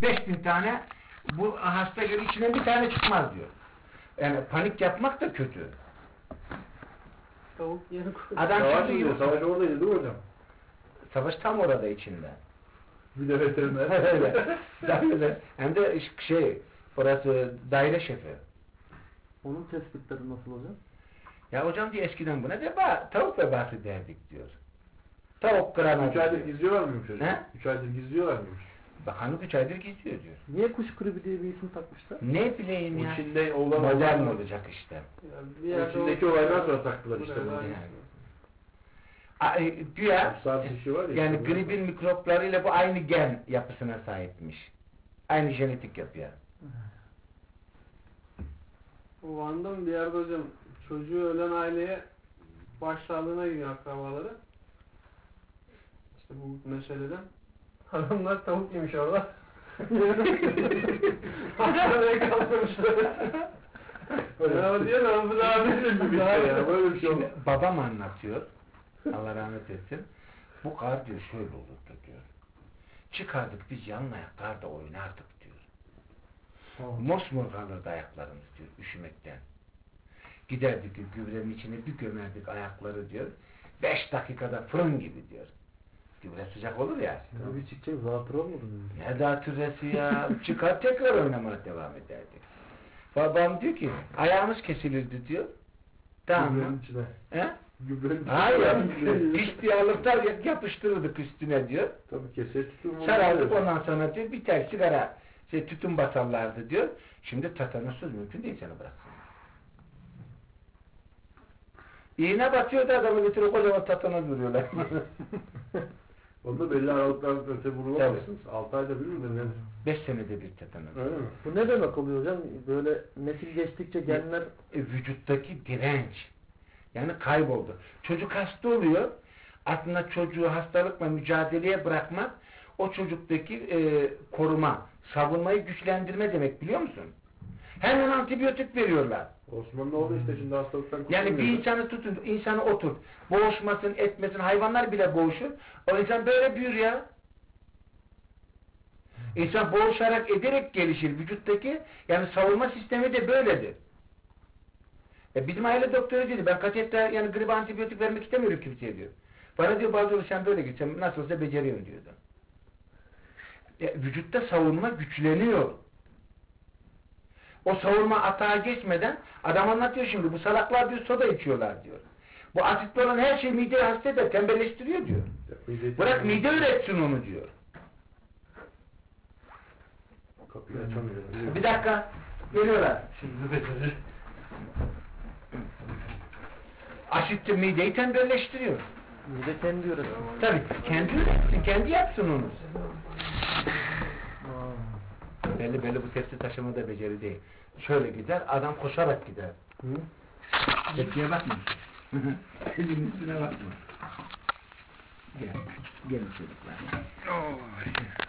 5000 tane bu hasta göre içinden bir tane çıkmaz diyor. Yani panik yapmak da kötü. Tavuk yeni koydu. Adam Savaş çıktı diyor. Savaş oradaydı değil mi hocam? Savaş tam orada içinde. Bir de veteriner. Öyle. Hem de orası daire şefi. Onun tespitleri nasıl hocam? Ya hocam diyor eskiden buna tavuk vebası derdik diyor. Tavuk kırana 3 aydır gizliyorlar mıymış hocam? He? 3 aydır gizliyorlar mıymış? Bakanlık 3 aydır gizliyor diyor. Niye kuş gribi diye bir isim takmışlar? Ne bileyim ya. İçinde Modern olacak işte. Yani İçindeki olaydan sonra taktılar işte bunu. Güya Bir şey var ya, yani işte gribin mikroplarıyla bu aynı gen yapısına sahipmiş. Aynı genetik yapıya. Van'dan bir yerde hocam çocuğu ölen aileye başsağlığına gidiyor akrabaları. İşte bu meseleden. Adamlar tavuk yemiş orada. Hastaneye kaldırmışlar. Ya diyor lan bu daha ne bir şey ya, böyle bir şey olmaz. Babam anlatıyor. Allah rahmet etsin. Bu kar diyor şöyle olurdu diyor. Çıkardık biz yanmaya karda oynardık diyor. Mosmor kalırdı ayaklarımız diyor üşümekten. Giderdik diyor, gübrenin içine bir gömerdik ayakları diyor. 5 dakikada fırın gibi diyor. Gübre sıcak olur ya. Bir çıkacak zatürre olmadı mı? Ne zatürresi ya. Çıkar tekrar oynamaya devam ederdik. Babam diyor ki ayağımız kesilirdi diyor. Tamam mı? Gübrenin içine. He? Gübrenin içine. Hayır. İhtiyarlıklar yapıştırırdık üstüne diyor. Tabii keser tutum. Sarardık ondan sonra diyor biter sigara tütün basarlardı diyor. Şimdi tatanossuz mümkün değil seni bıraksın. İğne batıyor da adamı götürüp kocaman tatanoz vuruyorlar. Onda belli aralıklarla öte vurulamazsınız. 6 ayda bir midir nedir? 5 senede bir tetanoz. Öyle mi? Bu ne demek oluyor hocam? Böyle nesil geçtikçe genler... Vücuttaki direnç. Yani kayboldu. Çocuk hasta oluyor. Aslında çocuğu hastalıkla mücadeleye bırakmak o çocuktaki koruma, savunmayı güçlendirme demek biliyor musun? Hemen antibiyotik veriyorlar. Osmanlı oldu işte şimdi hastalıktan Yani bir insanı tutun, insanı otur. Boğuşmasın, etmesin, hayvanlar bile boğuşur. O insan böyle büyür ya. İnsan boğuşarak, ederek gelişir. Vücuttaki, yani savunma sistemi de böyledir. Bizim aile doktoru dedi, ben katiyetle yani grip antibiyotik vermek istemiyorum kimseye diyor. Bana diyor bazı sen böyle git, sen nasıl olsa beceriyorsun diyordu. Vücutta savunma güçleniyor. O savunma atağa geçmeden adam anlatıyor şimdi bu salaklar diyor soda içiyorlar diyor. Bu asitli olan her şey mideyi hasta eder, tembelleştiriyor diyor. Bırak mide üretsin onu diyor. Kapıyı açamıyorum. Bir dakika geliyorlar. Şimdi becerir. Asitli mideyi tembelleştiriyor. Mide kendi üretiyor. Tabii kendi üretsin, kendi yapsın onu. Belli bu tepsi taşıma da beceri değil. Şöyle gider, adam koşarak gider. Tepsiye bakma. Elin üstüne bakma. Gelin çocuklar.